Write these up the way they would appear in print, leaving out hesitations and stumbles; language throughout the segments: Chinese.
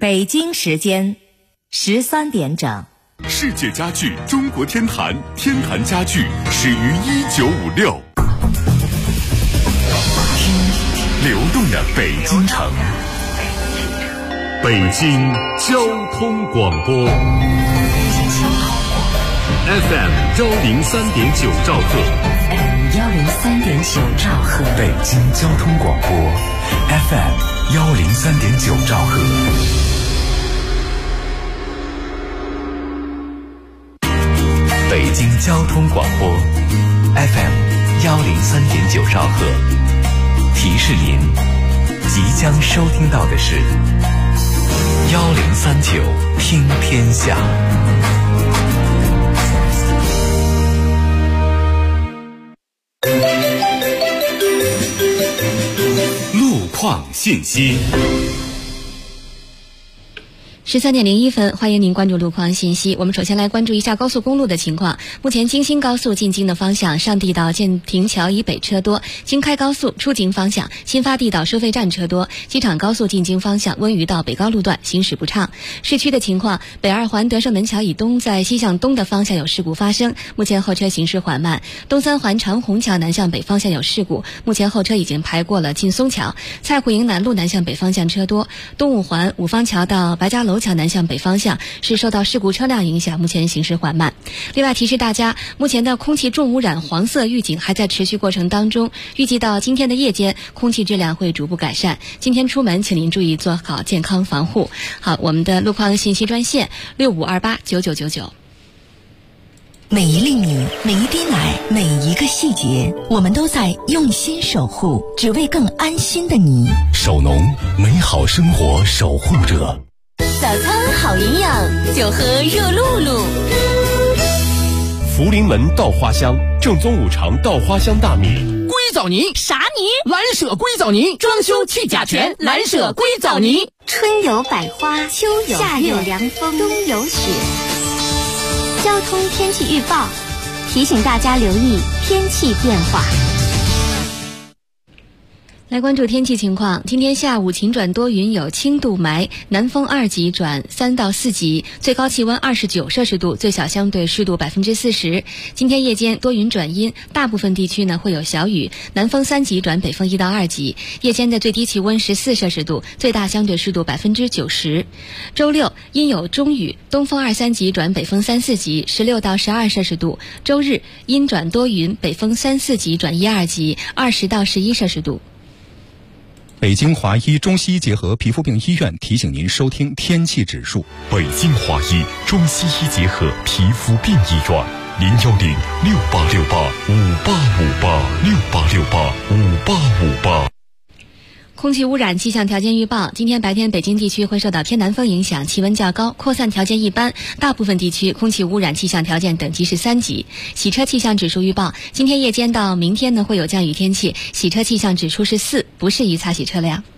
北京时间13点整。 世界家具中国天坛，天坛家具始于1956。流动的北京城，北京交通广播 FM 103.9兆赫 103.9兆赫， 北京交通广播 FM 103.9兆赫。北京交通广播 FM 103.9兆赫，提示您即将收听到的是1039听天下。路况信息。 13点01分，欢迎您关注路况信息。我们首先来关注一下高速公路的情况。目前京新高速进京的方向，上地到建亭桥以北车多；京开高速出京方向，新发地到收费站车多；机场高速进京方向，温榆到北高路段行驶不畅。市区的情况，北二环德胜门桥以东在西向东的方向有事故发生，目前后车行驶缓慢；东三环长虹桥南向北方向有事故，目前后车已经排过了劲松桥；蔡虎营南路南向北方向车多；东五环五方桥到白家楼桥南向北方向是受到事故车辆影响，目前行驶缓慢。另外提示大家，目前的空气重污染黄色预警还在持续过程当中，预计到今天的夜间空气质量会逐步改善。今天出门请您注意做好健康防护。好，我们的路况信息专线65289999。 每一粒米，每一滴奶，每一个细节，我们都在用心守护，只为更安心的你。 首农，美好生活守护者。 早餐好营养，就喝热露露。 福临门稻花香，正宗五常稻花香大米。 硅藻泥啥泥？ 蓝舍硅藻泥，装修去甲醛，蓝舍硅藻泥。 春有百花，秋有夏有凉风，冬有雪。交通天气预报提醒大家留意天气变化。 来关注天气情况，今天下午晴转多云，有轻度霾，南风2级转3到4级，最高气温29摄氏度，最小相对湿度40%。今天夜间多云转阴，大部分地区呢会有小雨，南风3级转北风1到2级，夜间的最低气温14摄氏度，最大相对湿度90%。周六阴有中雨，东风2、3级转北风3、4级，16到12摄氏度。周日阴转多云，北风3、4级转1、2级，20到11摄氏度。 北京华医中西医结合皮肤病医院提醒您收听天气指数。 北京华医中西医结合皮肤病医院，0106868585858，68685858。 空气污染气象条件预报，今天白天北京地区会受到偏南风影响，气温较高，扩散条件一般，大部分地区空气污染气象条件等级是3级。洗车气象指数预报，今天夜间到明天呢会有降雨天气，洗车气象指数是4，不适宜擦洗车辆。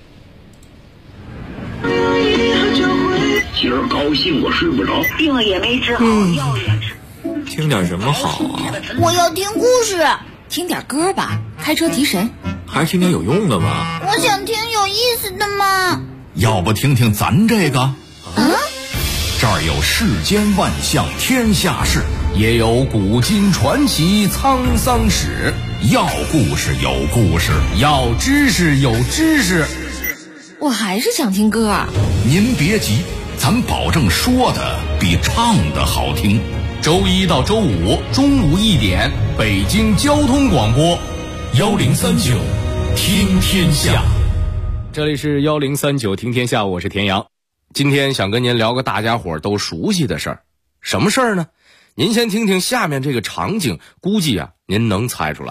今儿高兴我睡不着， 病了也没治好，药也吃。 听点什么好啊？ 我要听故事。 听点歌吧，开车提神。 还是听点有用的吧。 我想听有意思的嘛。 要不听听咱这个？这儿有世间万象天下事，也有古今传奇沧桑史。要故事有故事，要知识有知识。 我还是想听歌。 您别急，咱保证说的比唱的好听。周一到周五中午1点，北京交通广播1039听天下。 这里是1039听天下，我是田阳。今天想跟您聊个大家伙都熟悉的事儿。什么事儿呢？您先听听下面这个场景，估计啊您能猜出来。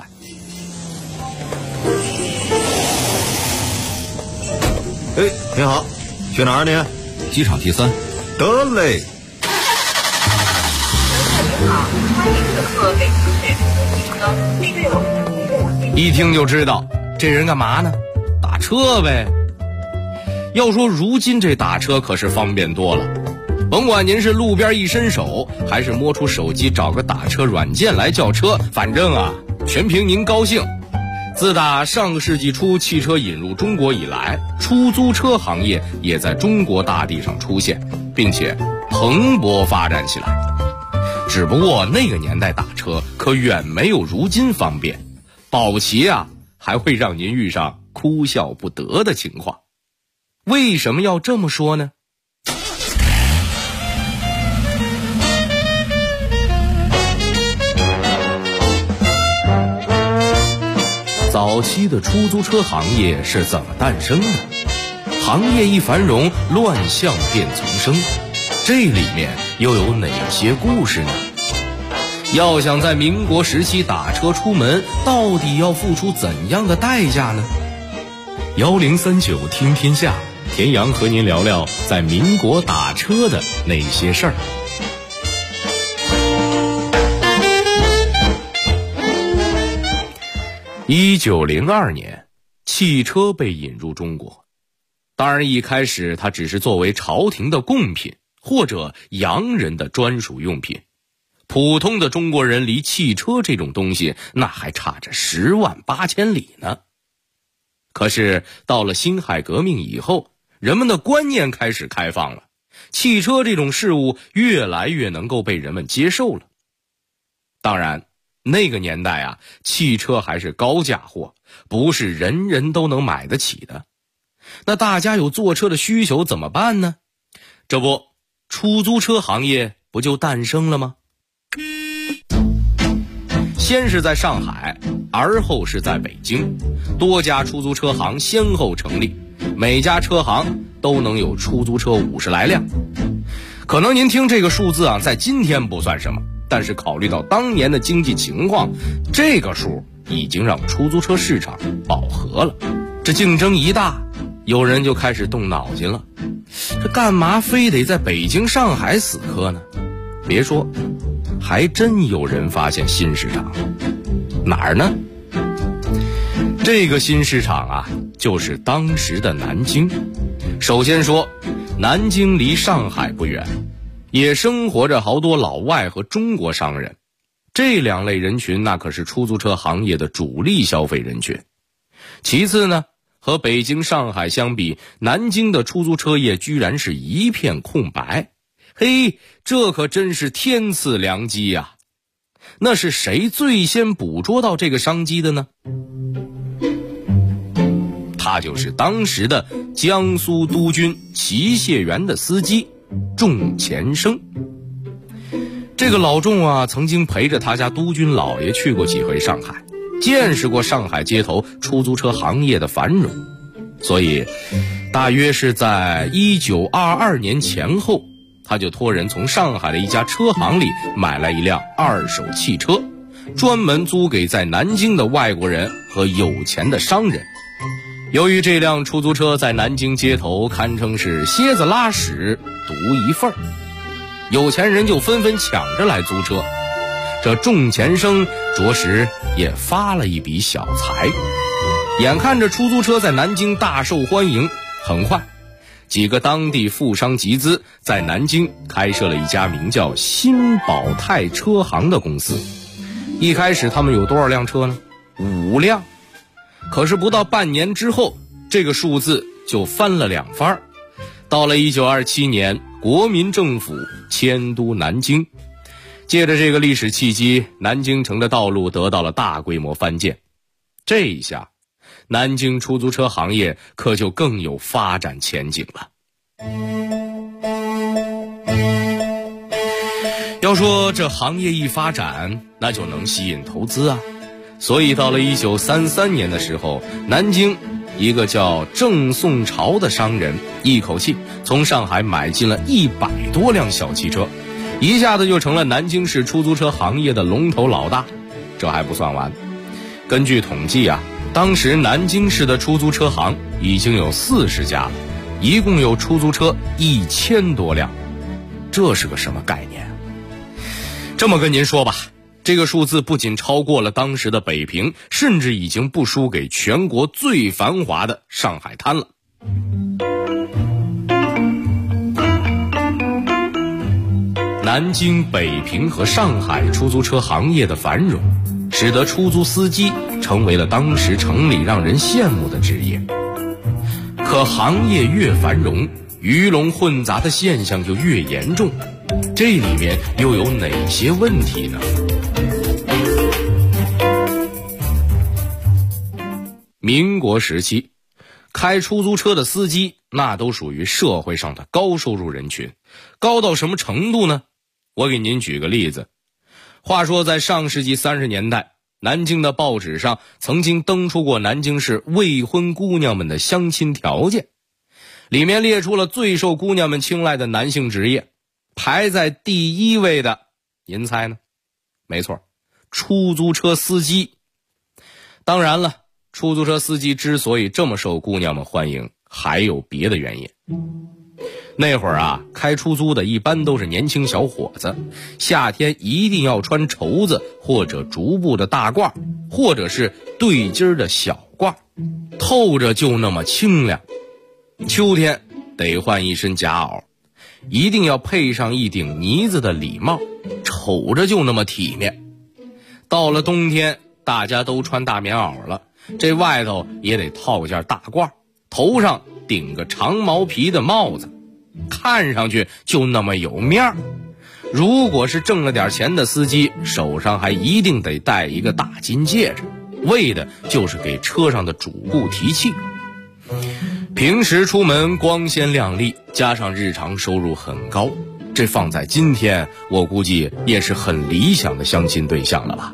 哎，你好，去哪儿你？ 机场T3。 得嘞。 一听就知道这人干嘛呢？打车呗。要说如今这打车可是方便多了，甭管您是路边一伸手，还是摸出手机找个打车软件来叫车，反正啊全凭您高兴。 自打上个世纪初汽车引入中国以来，出租车行业也在中国大地上出现，并且蓬勃发展起来。只不过那个年代打车可远没有如今方便，保齐啊还会让您遇上哭笑不得的情况。为什么要这么说呢？早期的出租车行业是怎么诞生的？行业一繁荣，乱象便丛生，这里面又有哪些故事呢？要想在民国时期打车出门，到底要付出怎样的代价呢？1039听天下，田阳和您聊聊在民国打车的那些事儿。1902年，汽车被引入中国。当然一开始它只是作为朝廷的贡品或者洋人的专属用品，普通的中国人离汽车这种东西那还差着10万8千里呢。可是到了辛亥革命以后，人们的观念开始开放了，汽车这种事物越来越能够被人们接受了。当然那个年代啊，汽车还是高价货，不是人人都能买得起的。那大家有坐车的需求怎么办呢？这不，出租车行业不就诞生了吗？先是在上海，而后是在北京，多家出租车行先后成立，每家车行都能有出租车50来辆。可能您听这个数字啊，在今天不算什么，但是考虑到当年的经济情况，这个数已经让出租车市场饱和了。这竞争一大，有人就开始动脑筋了，这干嘛非得在北京上海死磕呢？别说，还真有人发现新市场。哪儿呢？这个新市场啊，就是当时的南京。首先说，南京离上海不远，也生活着好多老外和中国商人，这两类人群那可是出租车行业的主力消费人群。其次呢，和北京上海相比，南京的出租车业居然是一片空白。嘿，这可真是天赐良机呀！那是谁最先捕捉到这个商机的呢？他就是当时的江苏督军骑械员的司机仲乾生。这个老仲啊，曾经陪着他家督军老爷去过几回上海，见识过上海街头出租车行业的繁荣，所以大约是在1922年前后，他就托人从上海的一家车行里买来一辆二手汽车，专门租给在南京的外国人和有钱的商人。由于这辆出租车在南京街头堪称是蝎子拉屎独一份，有钱人就纷纷抢着来租车，这仲乾生着实也发了一笔小财。眼看着出租车在南京大受欢迎，很快几个当地富商集资，在南京开设了一家名叫新宝泰车行的公司。一开始他们有多少辆车呢？5辆。可是不到半年之后，这个数字就翻了2番。到了1927年，国民政府迁都南京，借着这个历史契机，南京城的道路得到了大规模翻建。这一下，南京出租车行业可就更有发展前景了。要说这行业一发展，那就能吸引投资啊。所以到了1933年的时候，南京一个叫郑宋朝的商人一口气从上海买进了100多辆小汽车，一下子就成了南京市出租车行业的龙头老大。这还不算完，根据统计啊，当时南京市的出租车行已经有40家了，一共有出租车1000多辆。这是个什么概念？这么跟您说吧，这个数字不仅超过了当时的北平，甚至已经不输给全国最繁华的上海滩了。南京、北平和上海出租车行业的繁荣， 使得出租司机成为了当时城里让人羡慕的职业。可行业越繁荣，鱼龙混杂的现象就越严重，这里面又有哪些问题呢？民国时期，开出租车的司机那都属于社会上的高收入人群，高到什么程度呢？我给您举个例子。话说在上世纪30年代，南京的报纸上曾经登出过南京市未婚姑娘们的相亲条件，里面列出了最受姑娘们青睐的男性职业，排在第1位的，您猜呢？没错，出租车司机。当然了，出租车司机之所以这么受姑娘们欢迎，还有别的原因。那会儿啊，开出租的一般都是年轻小伙子，夏天一定要穿绸子或者竹布的大褂，或者是对襟的小褂，透着就那么清凉。秋天得换一身夹袄，一定要配上一顶呢子的礼帽，瞅着就那么体面。到了冬天，大家都穿大棉袄了，这外头也得套件大褂，头上顶个长毛皮的帽子，看上去就那么有面儿。如果是挣了点钱的司机，手上还一定得戴一个大金戒指，为的就是给车上的主顾提气。平时出门光鲜亮丽，加上日常收入很高，这放在今天，我估计也是很理想的相亲对象了吧。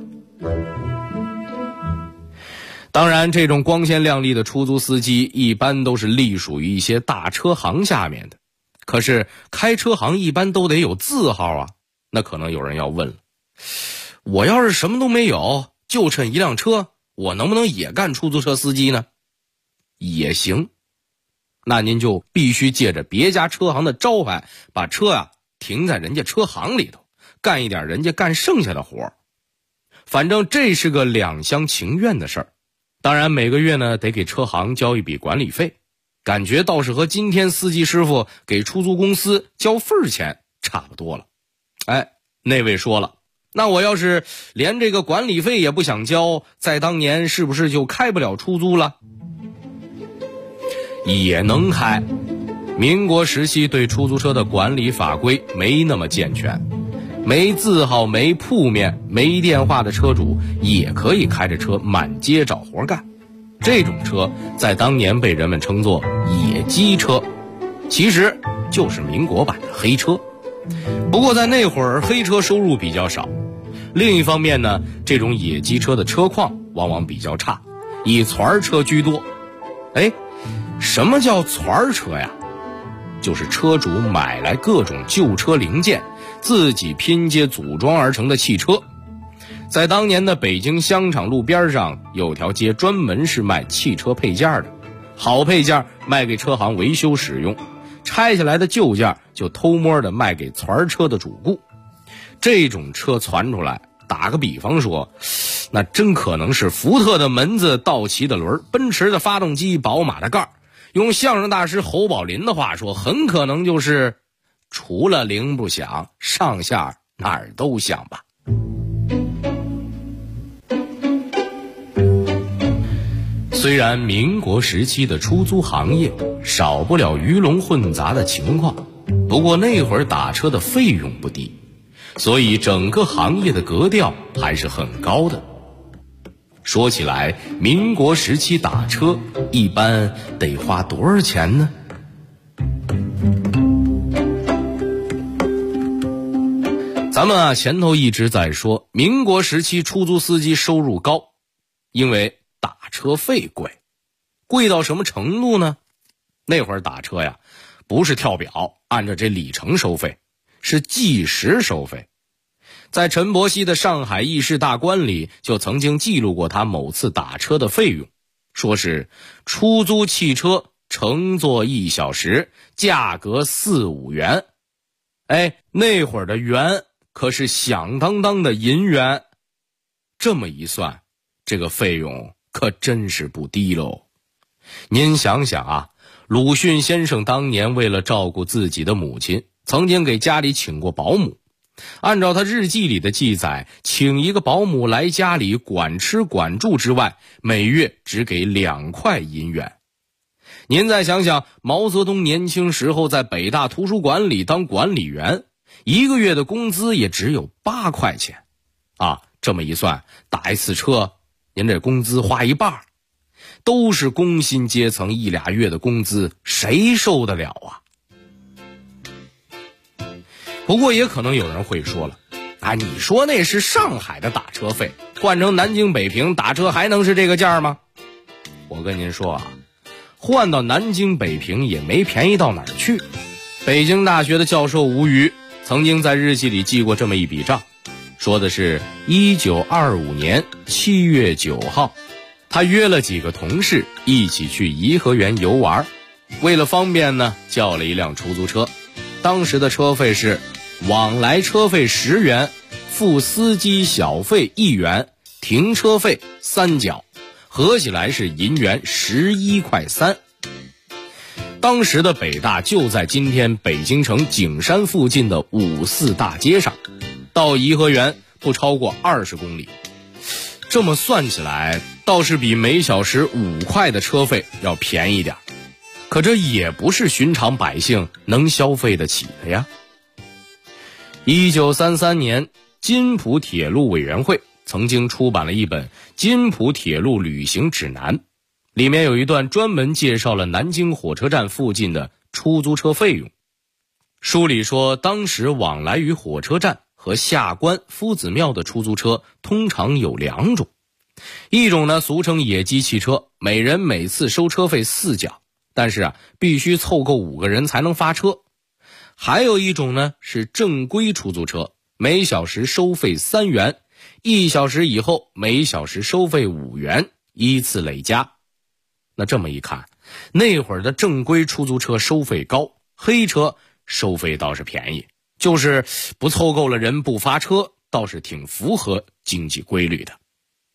当然，这种光鲜亮丽的出租司机一般都是隶属于一些大车行下面的。可是开车行一般都得有字号啊，那可能有人要问了，我要是什么都没有，就趁一辆车，我能不能也干出租车司机呢？也行，那您就必须借着别家车行的招牌，把车停在人家车行里头，干一点人家干剩下的活。反正这是个两厢情愿的事儿。当然每个月呢得给车行交一笔管理费，感觉倒是和今天司机师傅给出租公司交份钱差不多了。那位说了，那我要是连这个管理费也不想交，在当年是不是就开不了出租了？也能开。民国时期对出租车的管理法规没那么健全，没字号没铺面没电话的车主也可以开着车满街找活干。这种车在当年被人们称作野鸡车，其实就是民国版的黑车。不过在那会儿黑车收入比较少，另一方面呢，这种野鸡车的车况往往比较差，以团车居多。什么叫团车呀？就是车主买来各种旧车零件，自己拼接组装而成的汽车。在当年的北京香厂路边上有条街专门是卖汽车配件的，好配件卖给车行维修使用，拆下来的旧件就偷摸的卖给团车的主顾。这种车传出来，打个比方说，那真可能是福特的门子，道奇的轮，奔驰的发动机，宝马的盖儿。用相声大师侯宝林的话说，很可能就是除了铃不响，上下哪儿都响吧。虽然民国时期的出租行业少不了鱼龙混杂的情况，不过那会儿打车的费用不低，所以整个行业的格调还是很高的。说起来，民国时期打车一般得花多少钱呢？咱们前头一直在说民国时期出租司机收入高，因为打车费贵。贵到什么程度呢？那会儿打车不是跳表按照这里程收费，是计时收费。在陈伯希的《上海议事大观》里就曾经记录过他某次打车的费用，说是出租汽车乘坐1小时，价格4、5元。那会儿的元可是响当当的银元，这么一算，这个费用可真是不低喽。您想想鲁迅先生当年为了照顾自己的母亲，曾经给家里请过保姆。 按照他日记里的记载，请一个保姆来家里管吃管住之外，每月只给2块银元。您再想想，毛泽东年轻时候在北大图书馆里当管理员，1个月的工资也只有8块钱啊！这么一算，打一次车，您这工资花一半，都是工薪阶层1俩月的工资，谁受得了啊？不过也可能有人会说了，你说那是上海的打车费，换成南京北平打车还能是这个价吗？我跟您说啊，换到南京北平也没便宜到哪儿去。北京大学的教授吴瑜曾经在日记里记过这么一笔账，说的是1925年7月9号，他约了几个同事一起去颐和园游玩，为了方便呢，叫了一辆出租车。当时的车费是往来车费10元，付司机小费1元，停车费3角，合起来是银元11块3。当时的北大就在今天北京城景山附近的5四大街上，到颐和园不超过20公里。这么算起来，倒是比每小时5块的车费要便宜点，可这也不是寻常百姓能消费得起的呀。1933年，津浦铁路委员会曾经出版了一本《津浦铁路旅行指南》，里面有一段专门介绍了南京火车站附近的出租车费用。书里说，当时往来于火车站和下关夫子庙的出租车通常有2种，一种呢俗称野鸡汽车，每人每次收车费4角，但是必须凑够5个人才能发车。还有一种呢是正规出租车，每小时收费3元，1小时以后每小时收费5元，依次累加。那这么一看，那会儿的正规出租车收费高，黑车收费倒是便宜，就是不凑够了人不发车，倒是挺符合经济规律的。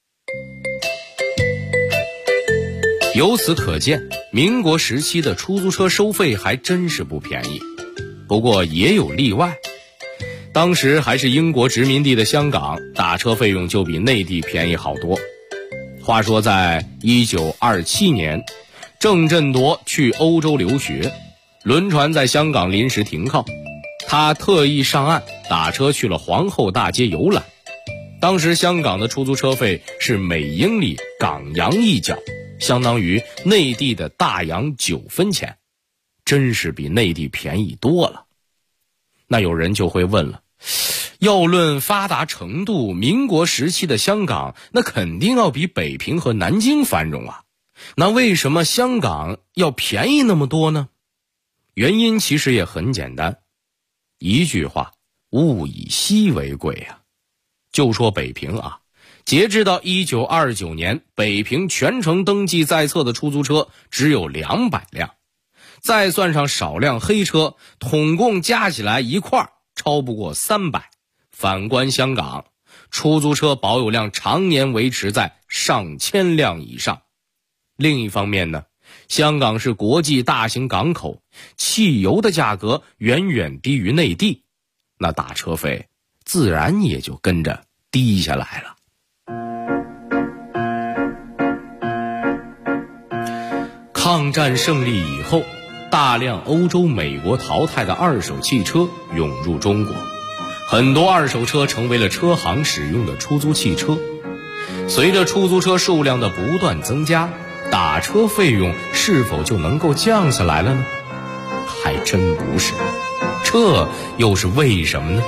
由此可见，民国时期的出租车收费还真是不便宜。不过也有例外，当时还是英国殖民地的香港，打车费用就比内地便宜好多。话说在1927年，郑振铎去欧洲留学，轮船在香港临时停靠，他特意上岸打车去了皇后大街游览。当时香港的出租车费是每英里港洋1角，相当于内地的大洋9分钱，真是比内地便宜多了。那有人就会问了，要论发达程度，民国时期的香港那肯定要比北平和南京繁荣啊，那为什么香港要便宜那么多呢？原因其实也很简单，一句话，物以稀为贵啊。就说北平啊，截至到1929年，北平全城登记在册的出租车只有200辆，再算上少辆黑车，统共加起来一块超不过300。反观香港，出租车保有量常年维持在上千辆以上。另一方面呢，香港是国际大型港口，汽油的价格远远低于内地，那打车费自然也就跟着低下来了。抗战胜利以后，大量欧洲、美国淘汰的二手汽车涌入中国，很多二手车成为了车行使用的出租汽车。随着出租车数量的不断增加，打车费用是否就能够降下来了呢？还真不是，这又是为什么呢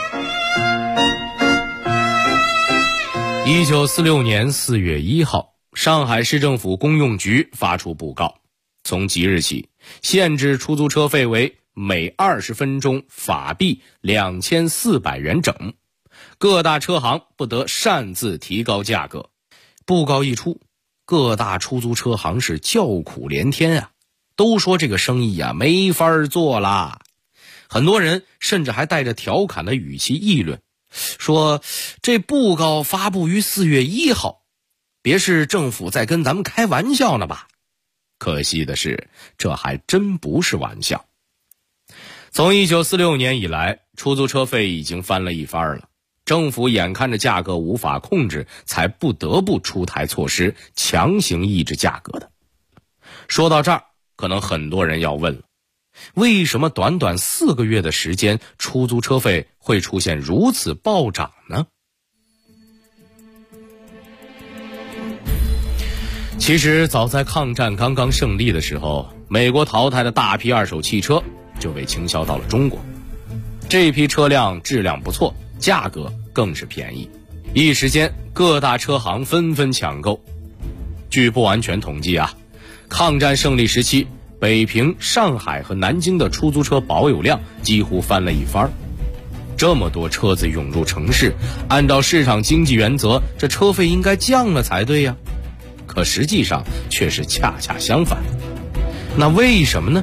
？1946年4月1号，上海市政府公用局发出布告，从即日起，限制出租车费为每20分钟法币2400元整，各大车行不得擅自提高价格。布告一出，各大出租车行是叫苦连天啊，都说这个生意啊没法做啦。很多人甚至还带着调侃的语气议论，说这布告发布于4月1号，别是政府在跟咱们开玩笑呢吧？可惜的是，这还真不是玩笑。 从1946年以来，出租车费已经翻了一番了。政府眼看着价格无法控制，才不得不出台措施，强行抑制价格的。说到这儿，可能很多人要问了，为什么短短4个月的时间，出租车费会出现如此暴涨呢？其实早在抗战刚刚胜利的时候，美国淘汰的大批二手汽车就被倾销到了中国。这批车辆质量不错，价格更是便宜，一时间各大车行纷纷抢购。据不完全统计啊，抗战胜利时期，北平、上海和南京的出租车保有量几乎翻了一番。这么多车子涌入城市，按照市场经济原则，这车费应该降了才对呀。可实际上却是恰恰相反。那为什么呢？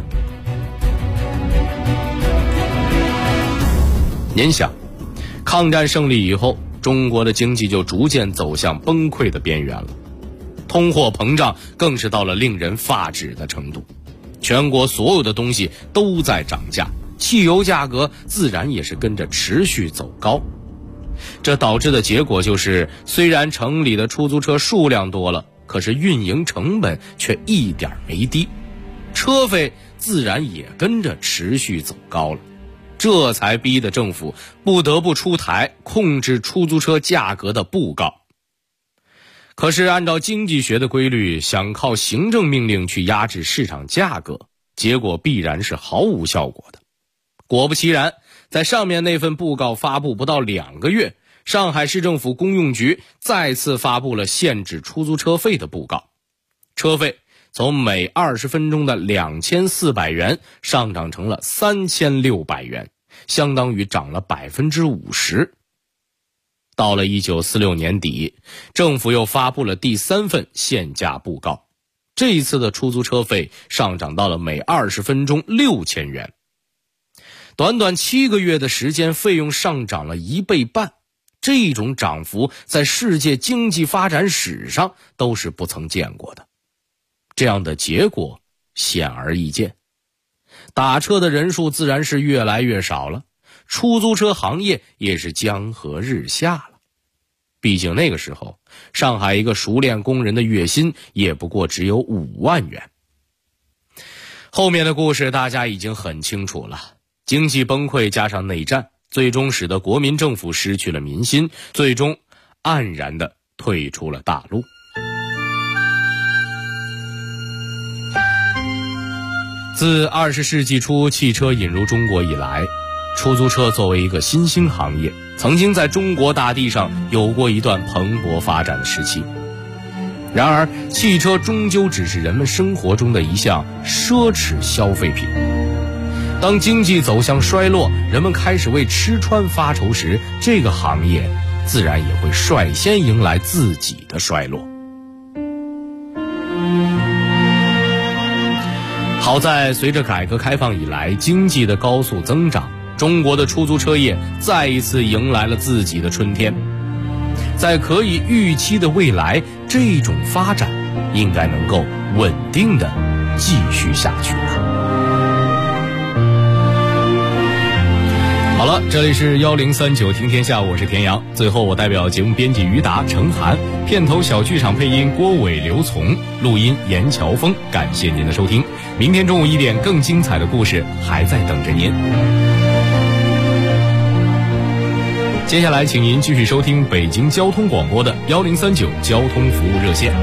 您想，抗战胜利以后，中国的经济就逐渐走向崩溃的边缘了，通货膨胀更是到了令人发指的程度，全国所有的东西都在涨价，汽油价格自然也是跟着持续走高。这导致的结果就是，虽然城里的出租车数量多了，可是运营成本却一点没低，车费自然也跟着持续走高了。这才逼得政府不得不出台控制出租车价格的布告。可是按照经济学的规律，想靠行政命令去压制市场价格，结果必然是毫无效果的。果不其然，在上面那份布告发布不到2个月，上海市政府公用局再次发布了限制出租车费的布告，车费从每20分钟的2400元上涨成了3600元，相当于涨了50%。到了1946年底，政府又发布了第3份限价布告，这一次的出租车费上涨到了每20分钟6000元。短短7个月的时间，费用上涨了1倍半，这种涨幅在世界经济发展史上都是不曾见过的。这样的结果显而易见，打车的人数自然是越来越少了，出租车行业也是江河日下了。毕竟那个时候，上海一个熟练工人的月薪也不过只有5万元。后面的故事大家已经很清楚了，经济崩溃加上内战，最终使得国民政府失去了民心，最终黯然地退出了大陆。自20世纪初汽车引入中国以来，出租车作为一个新兴行业，曾经在中国大地上有过一段蓬勃发展的时期。然而，汽车终究只是人们生活中的一项奢侈消费品。当经济走向衰落，人们开始为吃穿发愁时，这个行业自然也会率先迎来自己的衰落。好在随着改革开放以来经济的高速增长，中国的出租车业再一次迎来了自己的春天。在可以预期的未来，这种发展应该能够稳定的继续下去了。好了，这里是1039听天下，我是田阳。最后我代表节目编辑于达、程涵，片头小剧场配音郭伟、刘从，录音严乔峰，感谢您的收听。明天中午1点更精彩的故事还在等着您。接下来请您继续收听北京交通广播的1039交通服务热线。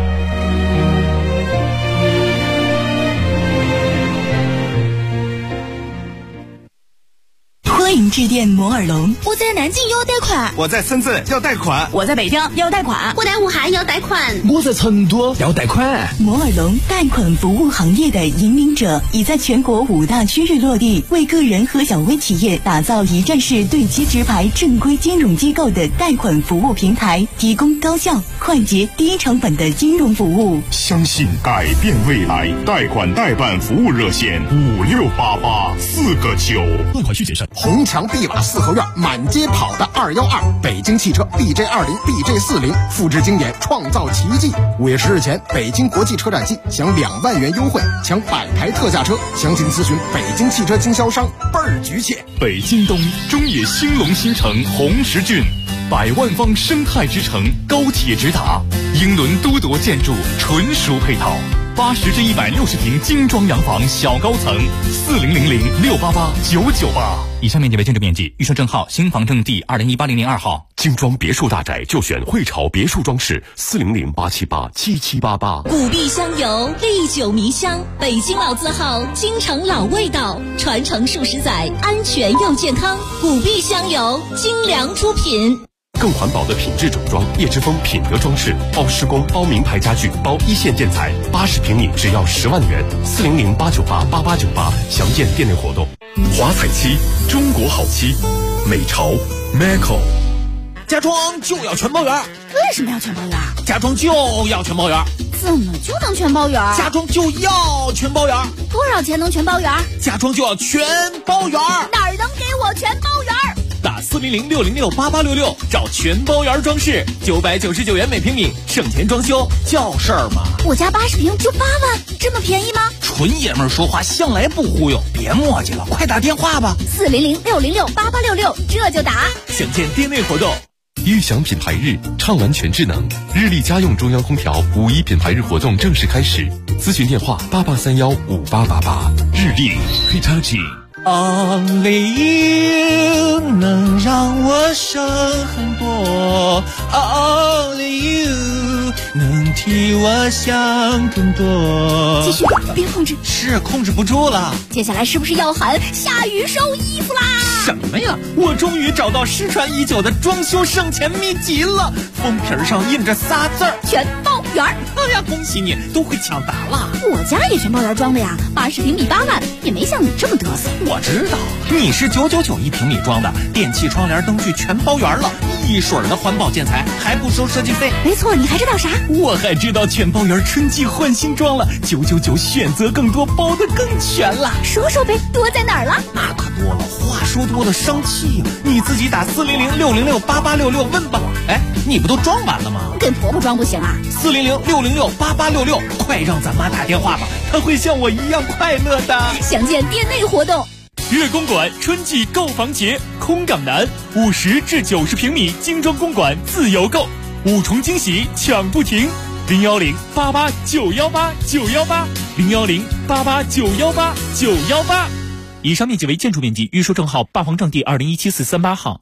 欢迎致电摩尔龙。 我在南京要贷款， 我在深圳要贷款， 我在北京要贷款， 我在武汉要贷款， 我在成都要贷款。 摩尔龙贷款服务行业的引领者，已在全国5大区域落地，为个人和小微企业打造一站式对接直排正规金融机构的贷款服务平台，提供高效、快捷、低成本的金融服务。 相信改变未来，贷款代办服务热线568849。 贷款需谨慎。 红墙阳碧瓦四合院满街跑的212，北京汽车 BJ20、BJ40，复制经典，创造奇迹。5月10日前，北京国际车展季享2万元优惠，抢100台特价车，详情咨询北京汽车经销商，倍儿局气。 北京东中野兴隆新城红石郡，100万方生态之城，高铁直达，英伦都铎建筑，纯属配套。80至160平精装洋房小高层，4000688998。 以上面积为建筑面积，预售证号新房证第20180002号。 精装别墅大宅就选汇潮别墅装饰，400-878-7788。 古碧香油，历久弥香，北京老字号，京城老味道，传承数十载，安全又健康。古碧香油，精良出品。 更环保的品质整装，叶之峰品德装饰，包施工，包名牌家具，包一线建材，80平米只要10万元，400-898-8898，详见店内活动。华彩漆，中国好漆，美潮 Maco。 家装就要全包圆。 为什么要全包圆？ 家装就要全包圆。 怎么就能全包圆？ 家装就要全包圆。 多少钱能全包圆？ 家装就要全包圆。 哪儿能给我全包圆？ 打400-606-8866，找全包圆装饰，999元每平米，省钱装修叫事儿嘛。 我家80平就8万，这么便宜吗？ 纯爷们儿说话向来不忽悠，别磨叽了，快打电话吧。 400-606-8866，这就打。 详见店内活动。 悦享品牌日，畅玩全智能，日立家用中央空调5·1品牌日活动正式开始，咨询电话88315888。日立 Hitachi。Only you 能让我省很多 ，Only you 能替我想更多。 继续，别控制， 是控制不住了。 接下来是不是要喊下雨收衣服啦？ 什么呀！我终于找到失传已久的装修省钱秘籍了，封皮上印着仨字儿： 全包圆。 哎呀，恭喜你，都会抢答了。 我家也全包圆装的呀，80平米8万，也没像你这么嘚瑟。 我知道，你是999一平米装的，电器、窗帘、灯具全包圆了，一水儿的环保建材，还不收设计费。 没错，你还知道啥？ 我还知道全包圆春季换新装了，999选择更多，包得更全了。 说说呗，多在哪儿了？ 那可多了，话说多了生气呀！你自己打400-606-8866问吧。哎，你不都装完了吗？ 跟婆婆装不行啊 ！400-606-8866，快让咱妈打电话吧，她会像我一样快乐的。 详见店内活动。 悦公馆春季购房节，空港南50至90平米精装公馆自由购，5重惊喜抢不停。010-88918918，010-88918918。以上面积为建筑面积，预售证号8房证第217438号。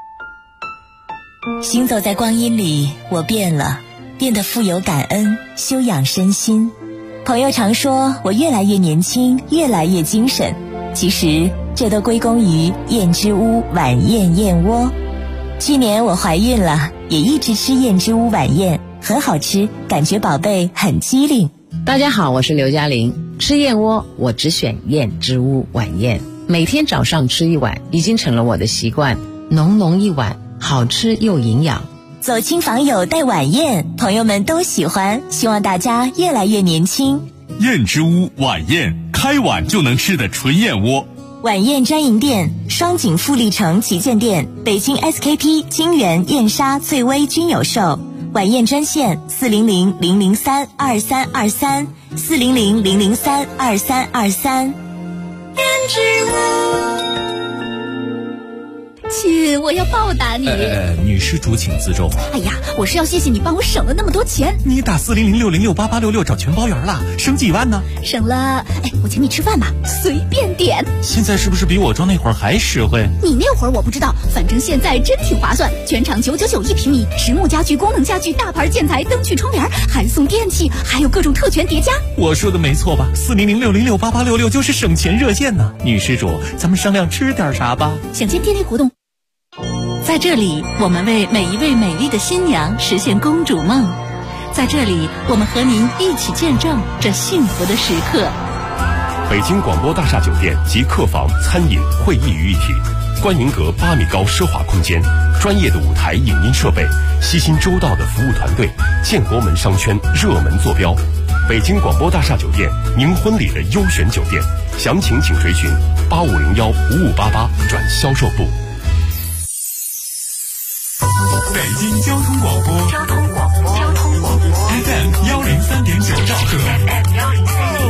行走在光阴里，我变了，变得富有感恩，修养身心。朋友常说我越来越年轻，越来越精神，其实这都归功于燕之屋晚宴燕窝。去年我怀孕了，也一直吃燕之屋晚宴，很好吃，感觉宝贝很机灵。 大家好，我是刘嘉玲。吃燕窝我只选燕之屋晚宴，每天早上吃一碗已经成了我的习惯，浓浓一碗，好吃又营养。 走亲访友带晚宴，朋友们都喜欢，希望大家越来越年轻。 燕之屋晚宴，开碗就能吃的纯燕窝。 晚宴专营店：双井富力城旗舰店、北京 SKP、金源、燕莎、翠微均有售。晚宴专线400-003-2323，400-003-2323。燕之屋。 亲，我要报答你。 女施主请自重。 哎呀，我是要谢谢你帮我省了那么多钱。 你打400-606-8866找全包圆了，省几万呢？ 省了，我请你吃饭吧，随便点。 现在是不是比我装那会儿还实惠？ 你那会儿我不知道，反正现在真挺划算，全场999一平米，实木家具、功能家具、大牌建材、灯具、窗帘，还送电器，还有各种特权叠加。 我说的没错吧？400-606-8866就是省钱热线呢。女施主，咱们商量吃点啥吧？ 想见店内活动。 在这里，我们为每一位美丽的新娘实现公主梦。在这里，我们和您一起见证这幸福的时刻。 北京广播大厦酒店及客房、餐饮、会议于一体，观云阁8米高奢华空间，专业的舞台影音设备，悉心周到的服务团队，建国门商圈热门坐标。 北京广播大厦酒店，您婚礼的优选酒店，详情请垂询85015588转销售部。 北京交通广播，FM 103.9兆赫。